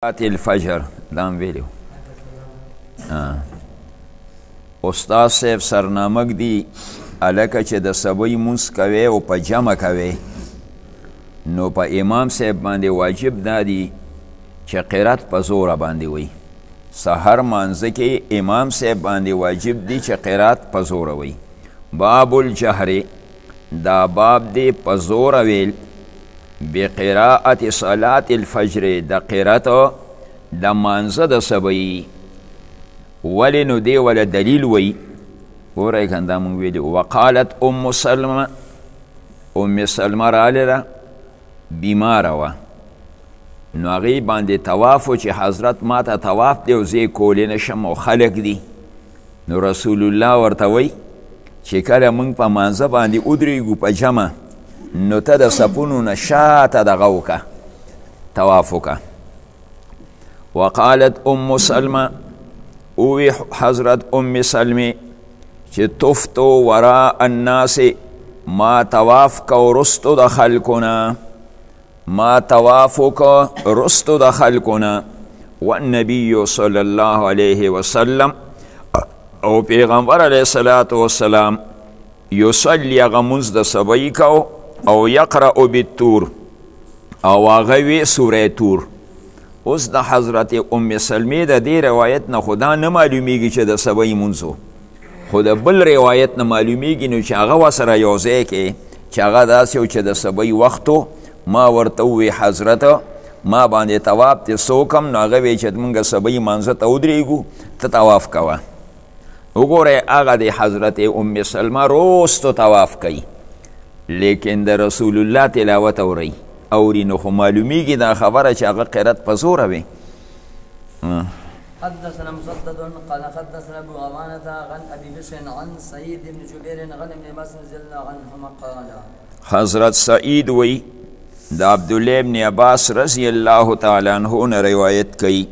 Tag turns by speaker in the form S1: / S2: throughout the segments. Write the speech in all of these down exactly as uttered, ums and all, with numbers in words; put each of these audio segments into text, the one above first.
S1: الفجر دام ویلیو استاد صاحب سرنامک دی الکه چې د سبی مونځ کوي او په جمع کوي نو په امام صاحب باندې واجب دا دی چې قرات په زوره باندې وي سحر مانځه کې امام صاحب باندې واجب دی چې قرات په زوره وي باب الجهر دا باب دی په زوره ویل بقراءة صلاة الفجر دا قرات دا مانزه دا سبی ولی نو دی ولا دلیل وی ورای کنده مونگ ویدی وقالت ام سلمه ام سلمه را لیره بیماره و نو اغی بانده توافو چه حضرت ما تا تواف دی و زی کولی نشم و خلق دی نو رسول الله ورتوی چه کل مونگ پا مانزه بانده ادریگو پا جمع نو تا د سپونو نشاته دغه وکه طواف وکه وقالت ام سلمه اوی حضرت ام سلمه چې تفتو وراء الناس ما طواف کو رستو د خلکونه ما طواف کو رستو د خلکونه والنبي صلی الله علیه وسلم او پیغمبر علیه الصلاة والسلام یصلی غمونز د سبی کو او یقرأ بالتور او آغوی سوره تور اوس د حضرت ام سلمی د دی روایت نه خدا نه معلومیږي چې د سبی منځو خو د بل روایت نه معلومیږي نو چې هغه ورسره یو ځای کې چې هغه داسې و چې د سبی وختو ما ورته ووی حضرت ما باندې طواف دې څوکم نو هغه وی چې موږ سبی منځه ته ودرېږو ته طواف کوه وګورئ هغه د حضرت ام سلمه روستو طواف کوي لیکن د رسول الله تلاوت اوری اوری نو خو معلومیږي دا خبره چې هغه قرات په زوره وي
S2: حدثنا مسدد قال حدثنا ابو عوانة عن ابي بشر عن سعيد بن جبير عن ابن عباس رضي الله عنهما قال
S1: حضرت سعید وی د عبدالله ابن عباس رضی الله تعالی عنہ نه روایت کوي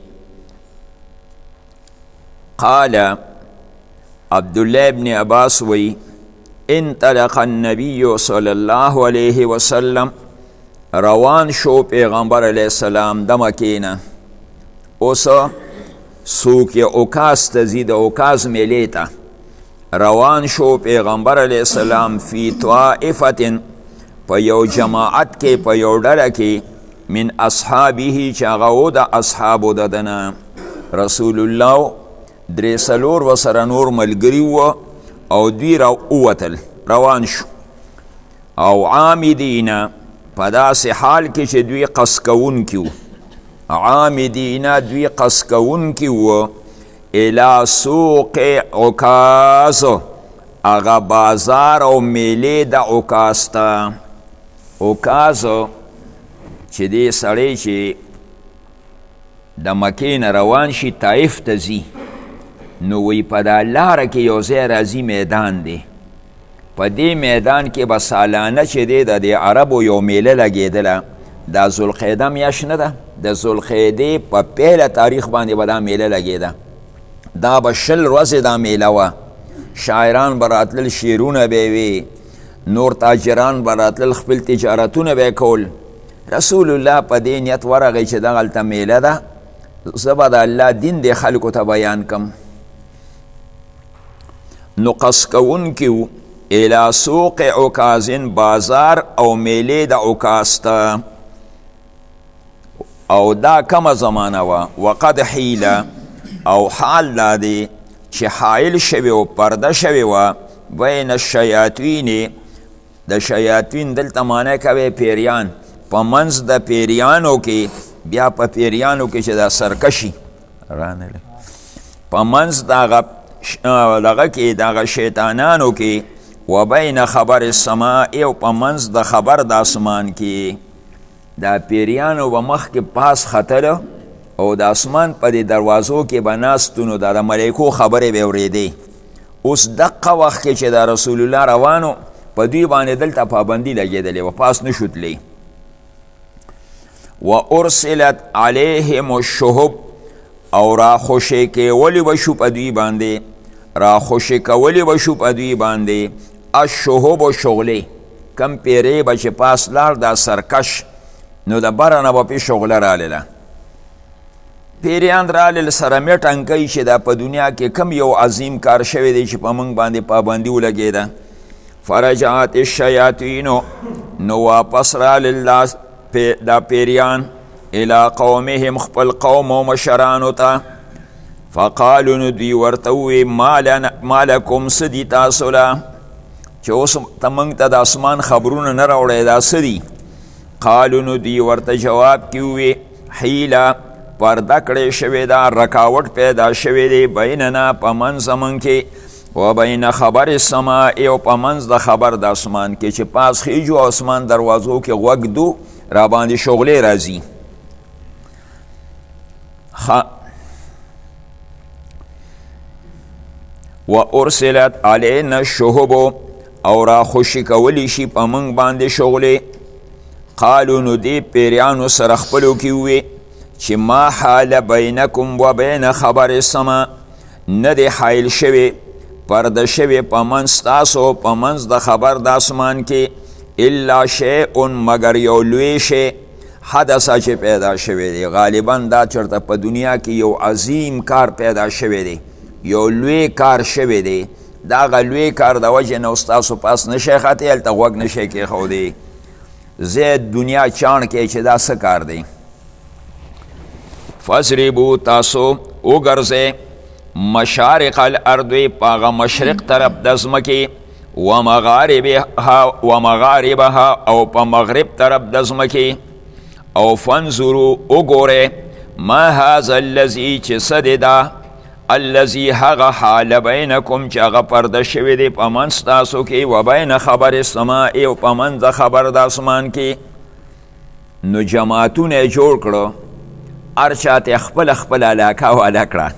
S1: قال عبدالله ابن عباس وی انطلق النبی صلی الله علیه وسلم روان شو پیغمبر علیه السلام د مکینه اوس سوق اوکاس ته ځي د اوکاس میلې ته روان شو پیغمبر علیه السلام فی طائفة په یو جماعت کې په یو ډله کې من اصحابه چې هغه و د اصحابو د ده نه رسول الله درې څلور ورسره نور ملګري وه او دوی را اوتل روان شو او عامدین په داسې حال کې چې دوی قصد کوونکي وو عامدین دوی قصد کوونکي وو الی سوق عکاظ هغه بازار او میلې د عکاظ ته عکاظ چې دې سړی چې د مکې نه روان شي طایف ته ځي نو وی په دا لاره کې یو ځای راځي میدان دی په دې میدان کې به سالانه چې دی د دې عربو یو میله لګېدله دا ذوالقعده میاشت نه ده د ذوالقعدې په پیله تاریخ باندې به دا میله لګېده دا به شل ورځې دا میله وه شاعران به راتلل شعرونه به وي نور تاجران به راتلل خپل تجارتونه به کول رسول الله په دې نیت ورغی چې دغلته میله ده زه به د الله دین دې خلکو ته بیان کم نو قصد کوونکي و الی سوق عکاظ بازار او میلې د عکاظ ته او دا کمه زمانه وه وقد حیله او حال دا دی چې حایل شوی و پرده شوی وه بین الشیاطین د شیاطین دلته معنی کوي پیریان په منځ د پیریانو کې بیا په پیریانو کې چې دا سرکشي رانله په منځ دغه دغه کې دغه شیطانانو کې و بین خبر السماء او په منځ د خبر د اسمان کې دا پیریانو به مخکې پاس ختله او د اسمان په دې دروازو کې به ناستو نو د ملایکو خبرې به اورېدې اوس دقه وخت کې چې د رسول الله روانو په دوی باندې دلته پابندي لګېدلې و پاس نه شو تللی و ارسلت علیهم الشهب او را خوشی کولی بشو پا دوی بانده را خوشی کولی بشو پا دوی بانده الشهب و شغلی کم پیره بچه پاس لار دا سرکش نو دا برانه با پی شغله را لیله پیریان رالل سره میټنګی چې دا په دنیا کې کم یو عظیم کار شوی دی چې په موږ باندې پابندي ولګېده. فرجعت الشیاطینو نو واپس رالل دا پیریان الى قومهم خپل قوم و مشرانو ته. فقالو نو دوی ورته ووی ما لکم څه دي تاسو له چې اوس ته موږ ته د اسمان خبرونه نه راوړی دا څه دي؟ قالو نو دوی ورته جواب کې ووی حیله پرده کړی شوې ده، رکاوټ پیدا شوی دی بیننا په منځ زموږ کې و بین خبر السماء او په منځ د خبر د اسمان کې چې پاس خیجو اسمان دروازو کې غوږ دو را باندې شغلې راځي. و ارسلت علینا الشهب او را خوشی کولی شي په موږ باندې شغلې. قالو نو دی پیریانو سره خپلو کې ووی چې ما حال بینکم و بین خبر السما نه دی حایل شوی پرده شوی په منځ تاسو په منځ د خبر د اسمان کې الا شیء مگر یو لوی شی حدثه چې پیدا شوی دی. غالبا دا چرته په دنیا کې یو عظیم کار پیدا شوی دی، یو لوی کار شوی دی. دا غ لوی کار د وجه نه ستاسو پاس نشی خطی هلته غوږ نشی کېښودی. زید دنیا چاڼ کې چې دا څه کار دی. فضربو تاسو وګرځئ مشارق الارض پاغه مشرق طرف د ځمکې و مغاربها و مغاربها او په مغرب طرف د ځمکې او فانظروا وګورئ ما هذا الذي چې څه دی دا الذي هغه حال بینکم چې هغه پرده شوی دی په منځ تاسو کې و بین خبر السماء او په منځ د خبر د اسمان کې. نو جماعتونه جوړ کړو، هر چاته خپل خپل علاقه والا کړه.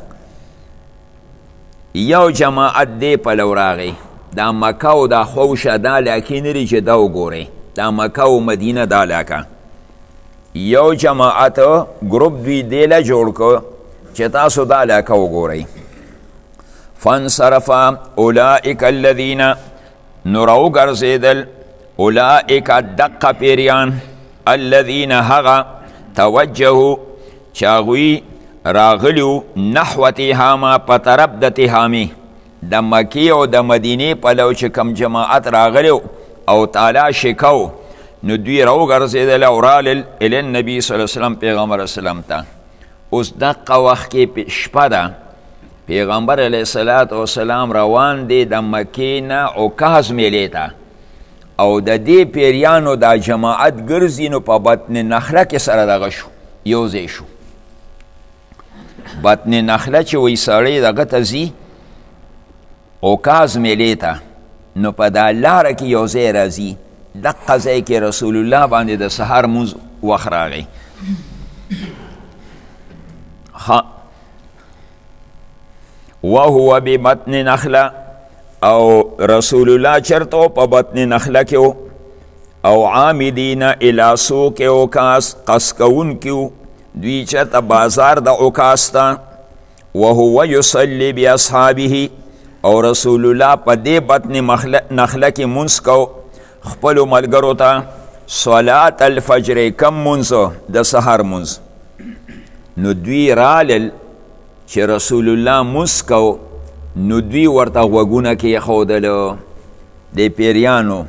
S1: یو جماعت دی پلو راغی، دا مکه او دا خوشه دا علاقې نه دي چې دا وګورئ، دا مکه او مدینه دا علاقه. یو جماعت ګروپ دوی دی له جوړ کړو چې تاسو دا علاقه وګورئ. فانصرف اولئک الذین نو راوګرځېدل اولئک دقه پیریان الذین هغه توجهو چې هغوی راغلیو نحو تهامه په طرف د تهامې د مکې او د مدینې پلو چې کم جماعت راغلیو او تالاشې کو نو دوی راوګرځېدل او رالل الی النبي صلی الله علیه وسلم پیغمبر اسلام ته. اوس دقه وخت کې شپه ده، پیغمبر علیه الصلاة والسلام روان دی د مکې نه عکاظ میلې ته او د دې پیریانو دا جماعت ګرځي نو په بطن نخله کې سره دغه شو یو ځای شو. بطن نخله چې وی سړی دغه ته ځي عکاظ میلې ته نو په دا لاره کې یو ځای راځي، دقه ځای کې رسول الله باندې د سهار مونځ وخت راغی. وهو ببطن نخله او رسول الله چرته په بطن نخله کې او عامدین الی سوق عکاظ قص کوونکي دوی چرته بازار د عکاظ ته وهو یصلی باصحابه او رسول الله په دې بطن نخله کې مونځ کو خپلو ملګرو ته صلات الفجر کم مونځ د سحر مونځ. نو دوی رالل چې رسول الله مونځ کو نو دوی ورته غوږونه کېښودلو د پیریانو.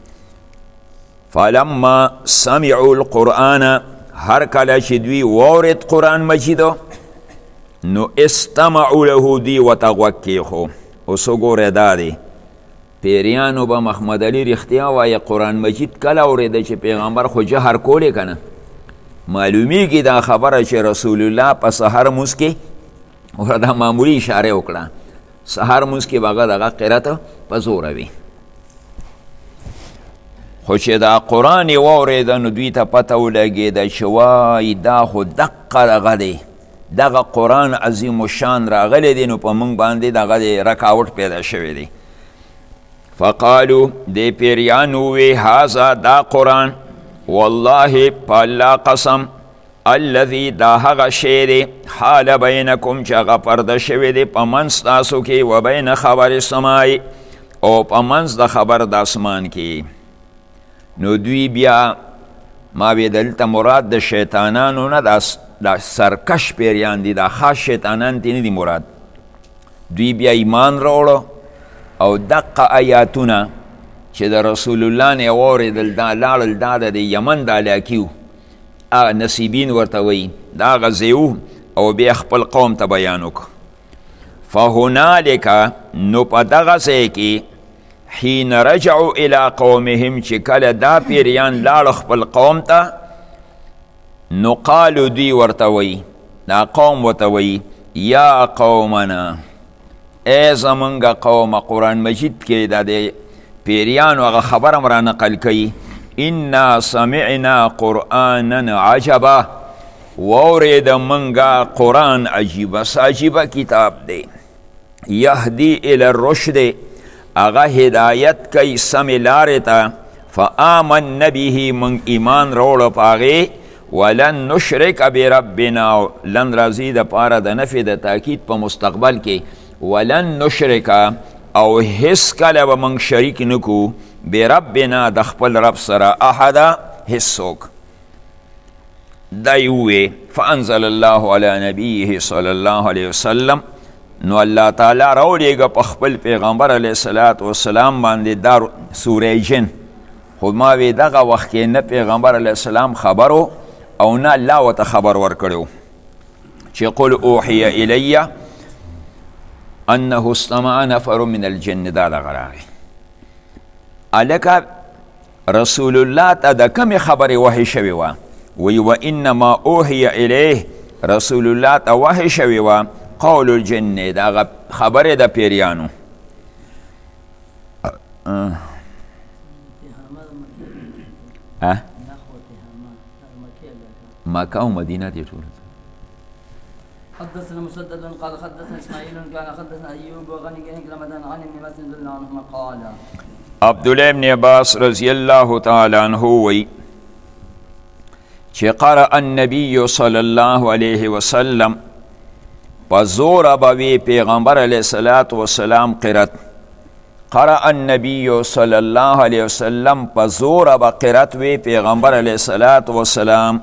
S1: فلما سمعوا القرآن هر کله چې دوی واورید قرآن مجیدو نو استمعوا له دوی ورته غوږ کېښو. اوس وګوره دا دی پیریانو به محمد علی رښتیا وایه قرآن مجید کله اورېده چې پیغمبر خو جهر کولی که نه معلومیږي دا خبره چې رسول الله په سحر مونځ کې ورته معمولي اشاره وکړه، سحر مونځ کې به هغه دغه قرت په زوره وي. خو چې دا قرآن یې واورېده نو دوی ته پته ولګېده چې وایي دا خو دقه دغه دی، دغه قرآن عظیم الشان راغلی دی نو په موږ باندې دغه دی رکاوټ پیدا شوی دی. فقالو دی پیریانو وی هذا دا قرآن والله په الله قسم الذي دا هغه شی دی حال بینکم چې هغه پرده شوی دی په منځ تاسو کې و بین خبر السماء او په منځ د خبر د اسمان کې. نو دوی بیا ما وی دلته مراد د شیطانانو نه د دا سرکش پیریان دي، دا خاص شیطانان تی نه دي مراد. دوی بیا ایمان راوړو او دقه آیاتونه چې د رسول الله نه واورېدل دا لاړل، دا د یمن د علاقې و، هغه نصیبین ورته وایي، دا هغه ځای و او بیا خپل قوم ته بیان وکړو. فهنالک نو په دغه ځای کې حین رجعوا الی قومهم چې کله دا پیریان لاړ خپل قوم ته، نو قالو دوی ورته وایي، دا قوم ورته وایي یا قومنا ای زمونږ قومه. قرآن مجید کې دا د پیریانو هغه خبره م را نقل کوي، انا سمعنا قرآنا عجبا، واورېده مونږه قرآن عجیبه څه عجیبه کتاب دی، یهدی الی الرشد هغه هدایت کوي سمې لارې ته، فآمنا به مونږ ایمان راوړو په هغې، ولن نشرک بربنا لن راځي د پاره د نفي د تاکید په مستقبل کې، ولن نشرک او هیڅ کله به موږ شریک نکو بربنا د خپل رب سره احدا هیڅوک. دی ووی فانزل الله علی نبیه صلی الله علیه وسلم، نو الله تعالی راولیږه په خپل پیغمبر علیه الصلاة والسلام باندې دا سوره جن. خو ما وی دغه وخت کې نه پیغمبر علیه السلام خبرو او نه الله ورته خبر ورکړو چې قل اوحی الی انه استمع نفر من الجن، دا دغه راغی. هلکه رسول الله ته د کمې خبرې وحی شوې وه، وی و انما اوحی الیه، رسول الله ته وحی شوې وه قول الجن، دغه خبرې د پیریانو. مکه او مدینه دي ټول.
S2: حدثنا مسدد قال حدثنا اسماعيل قال حدثنا ايوب وغني كلمه عن ابن مسعود رضي الله عنهما قال
S1: عبدالله ابن عباس رضی الله تعالی عنه وی چې قرأ النبي صلی الله علیه وسلم، پزور بوی پیغمبر علیه الصلاة والسلام قرأت، قرأ النبي صلی الله علیه وسلم پزور با قرأت وی پیغمبر علیه الصلاة والسلام،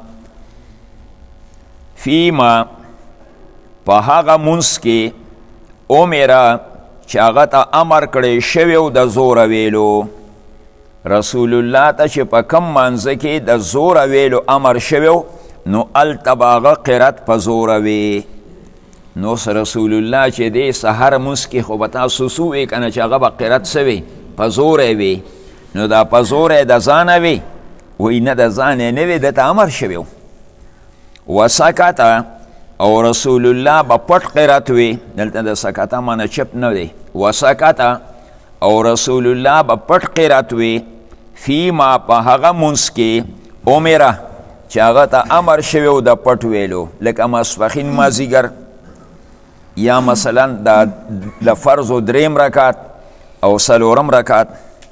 S1: فیما په هغه منځ کې امره چې هغه ته امر کړی شوی و د زوره ویلو، رسول الله ته چې په کم منځه کې د زوره ویلو امر شوی و، نو هلته به هغه قرأت په زوره وی. نو رسول الله چې دی سحر منځ کې خو به تاسو څه وی که نه چې هغه به قرأت څه وی په زوره وی، نو دا په زوره د ځانه وی، وی نه د ځانه نه وی، دته امر شوی و. وسکته او رسول الله به پټ قرأت وی، دلته د سکته معنی چپ نه دی، وسکته او رسول الله به پټ قرأت وی، فیما په هغه منځ کې امره چې هغه ته امر شوی و د پټ ویلو، لکه ماسپښین مازدیګر یا مثلا د فرضو دریم رکعت او څلورم رکعت.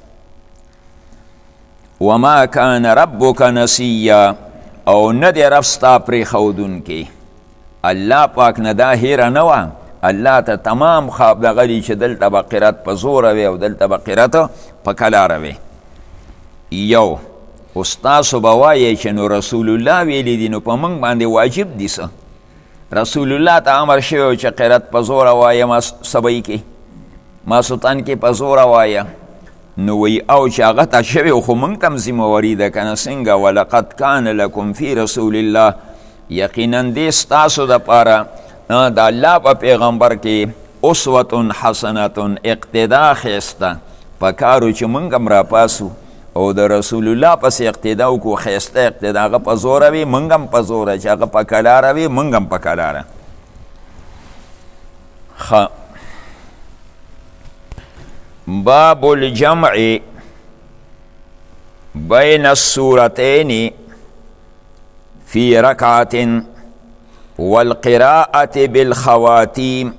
S1: وما کان ربک نسیا، او نه دی رب ستا پرېښودونکی. الله پاک نه دا هیره نه وه، الله ته تمام خواب دغه دی چې دلته به قرأت په زوره وی او دلته به قرأت په کلاره وی. یو استاسو به وایې چې نو رسول الله ویلی دی، نو په موږ باندې واجب دی څه؟ رسول الله ته امر شوی چې قرأت په زوره وایه، ما سبی کې ماسوتن کې په زوره وایه، نو وی او چې هغه ته شوی خو موږ ته هم ذمهواري ده که نه څنګه. ولقد کان لکم فی رسول الله، یقینا دی ستاسو دپاره د الله په پیغمبر کې اسوة حسنة اقتدا ښایسته، پکارو چې موږ هم راپاسو او د رسول الله پسې اقتدا وکړو، ښایسته اقتدا. هغه په زوره وي موږ هم په زوره، چې هغه په کلاره وي موږ هم په کلاره. ښه، باب الجمع بین السورتین فی رکعت والقراءة بالخواتیم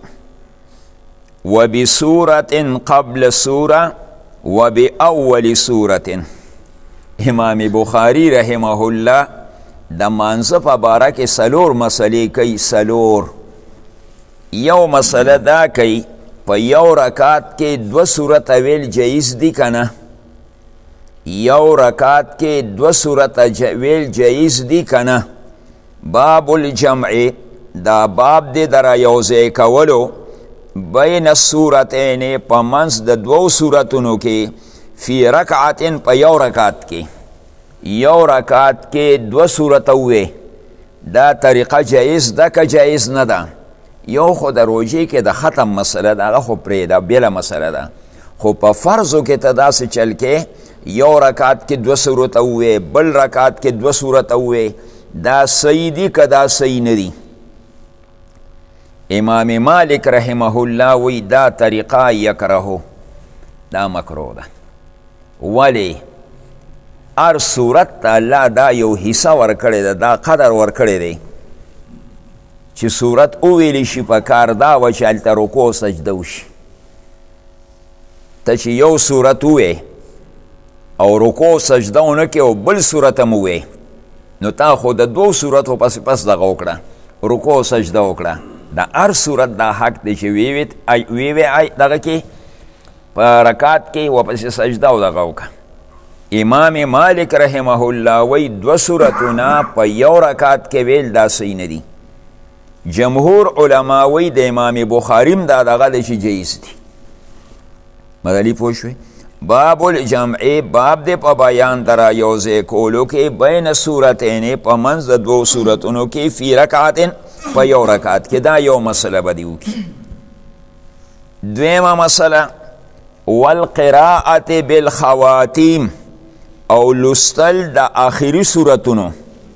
S1: وبسورة قبل سورة وبأول سورة. امام بخاری رحمه الله د مانځه په باره کې څلور مسلې کوي. څلور یو مسله دا کوي په یو رکعت کې دو سورته ویل جایز دي که نه؟ یو رکعت کې دو سورته ویل جایز دي که نه؟ باب الجمع دا باب دی در یوزی کولو بین السورتین پا منز د دو سورتونو کی فی رکعتن پا یو رکعت کی یو رکعت کی دو سورت ہوئے دا طریقه جائز دا که جائز ندا یو خود روجی که دا ختم مسئله دا خو پریدا بیل مسئله دا خو پا فرضو که تا دا سی چل که یو رکعت کی دو سورت ہوئے بل رکعت کی دو سورت ہوئے دا صحیح دی که دا صحیح ندی امام مالک رحمه الله وی دا طریقه یکرهو دا مکرو ده ولی ار صورت تا اللہ دا یو حصہ ورکڑی ده دا قدر ورکڑی ده چی صورت اویلی شی پا کار دا و چی علتا رکو سجدو شی تا چی یو صورت اوی او رکو سجدو نکی او بل صورتم اوی نو تا خود دو صورتو پس پس دغه وکړه رکو سجده وکړه دا هر صورت دا حق دی چې وی وی وی دغه کې په رکعت کې واپس سجده او دغه وکړه امام مالک رحمه الله وی دو صورتونه په یو رکعت کې ویل دا صحیح نه دي جمهور علما وی د امام بخاریم دا دغه دی چې جایز دي مدلی پوه شوئ باب الجمع باب دے پا بیان درا یوزے کولو کے بین صورتین پا منز دو صورتونو کی فی رکعتن پا یو رکعت کے دا یو مسئلہ بدیو کی دویمہ مسئلہ والقراءت بالخواتیم او لستل دا آخری صورتونو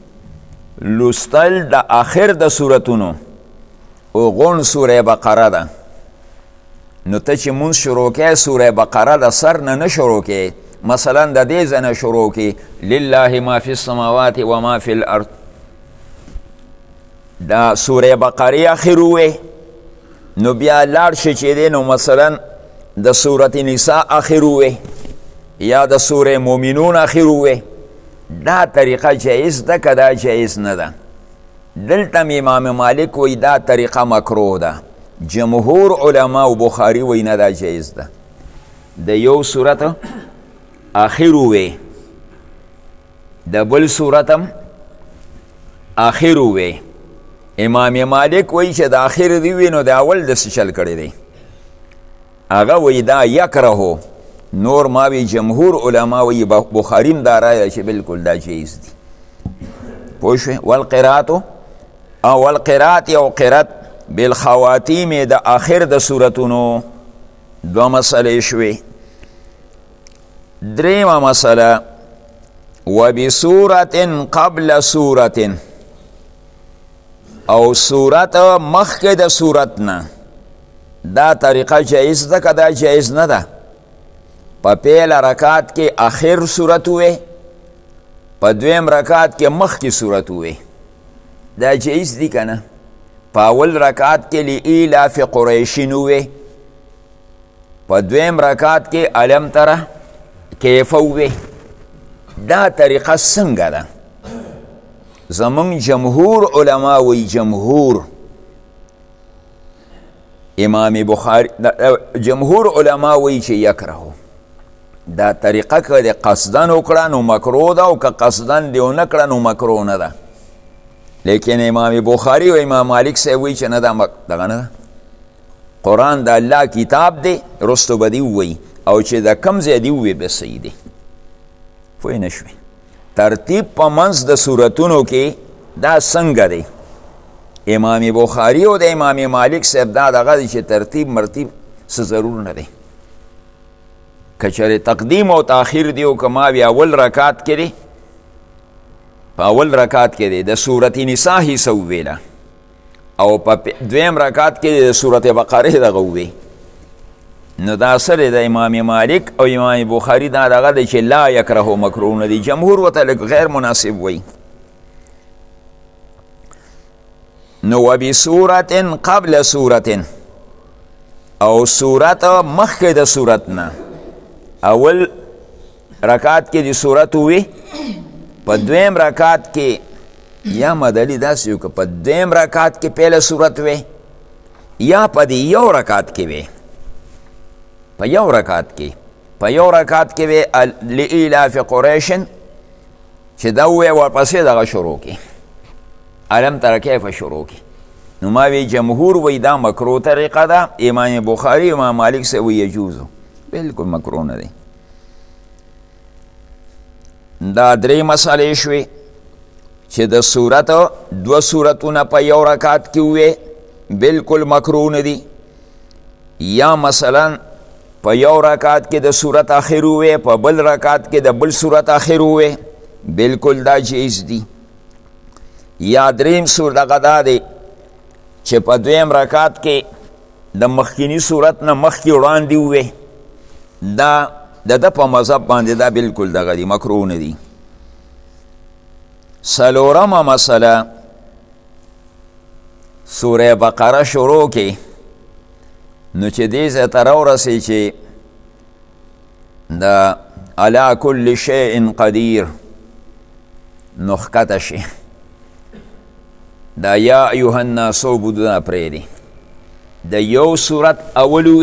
S1: لستل دا آخر دا صورتونو او غن سورہ بقرہ دا نو ته چې مونږ شروع کې سوره بقره د سر نه نه شروع کې مثلا د دې ځنه شروع کې لله ما فی السماوات و ما فی الارض دا سوره بقره اخر وې نو بیا لاړ شي چې دی نو مثلا د سوره نساء اخر وې یا د سوره مومنون اخر وې دا طریقه جایز ده که دا جایز نه ده دلته امام مالک وی دا طریقه مکروه ده جمهور علماء و بخاری وینا دا جایز ده د یو صورت آخر وی د بل صورتم آخر وی امام مالک وی چې د آخر دی وی نو د اول د سچل کړی دی هغه وی دا یکرهو نور ما وی جمهور علماء وی بخاریم دا رای چې بالکل دا جایز دی پوه شوې والقرات او والقرات او قرات بالخواتیم د آخر د صورتونو دو مسئله شوی دریم مسئله و بصورت قبل صورت او صورت مخک د صورتنا دا طریقه جایز ده که دا جایز نه ده په پیل رکعت کې آخر صورت وی په دویم رکعت کې مخک صورت وی دا جایز دی که نه پا اول رکعت کے لی ایلاف قریشنوے پا دویم رکعت کے علم ترہ کیفوے دا طریقہ سنگا دا زمان جمهور علماء وی جمهور امام بخاری جمهور علماء وی چه یکرهو دا طریقہ که دی قصدن اکڑا نو مکرو دا و که قصدن دیو نکڑا نو مکرو ندا لیکن امام بخاری و امام مالک سے وی چه ندا دغه نه قرآن دا الله کتاب دی رستو بدی وی او چې دا کم زیادی وی به صحیح دی پوه نشوی ترتیب په منځ د سورتونو کې دا څنګه دی امام بخاری او د امام مالک صاحب دا دغه دی چې ترتیب مرتیب څه ضرور نه دی که چېرې تقدیم او تاخیر دی او که ما بیا اول رکعت کې دی په اول رکعت کې دی د سورت نساء حصه وویله او په دویم رکعت کې د سورت بقره دغه ووی نو دا سره د امام مالک او امام بخاری دا دغه دی چې لا یکرهو مکروه نه دی جمهور ورته لږ غیر مناسب وی نو و بصورت قبل صورت او صورت مخکې د صورت نه اول رکعت کې د صورت ووی په دویم رکعت کې یا مدلی داسې وکړه په دویم رکعت کې پهله صورت وی یا په دې یو رکعت کې وی په یو رکعت کې په یو رکعت کې وی لإیلاف قریش چې دا وی ورپسې دغه شروع کې علم تر کیف شروع کی نو ما وی جمهور وی دا مکرو طریقه ده امام بخاری امام مالک سے وی یجوزو بالکل مکرو نه دی دا درې مسئلې شوې چې د صورت دو صورتونه په یو رکعت کې وې بالکل مکرو نه دي یا مثلا په یو رکعت کې د صورت آخر وې په بل رکعت کې د بل صورت آخر وې بالکل دا جایز دي یا دریم صورت دغه دا دی چې په دویم رکعت کې د مخکینی صورت نه مخکې وړاندې وې دا د ده په مذهب باندې دا بالکل دغه دی مکروه نه دي څلورمه مسله سوره بقره شروع کې نو چې دې ځای ته راورسې چې د علی کل شیء قدیر نو ښکته شي دا یا ایها الناس عبدونا پرېږدي د یو صورت اول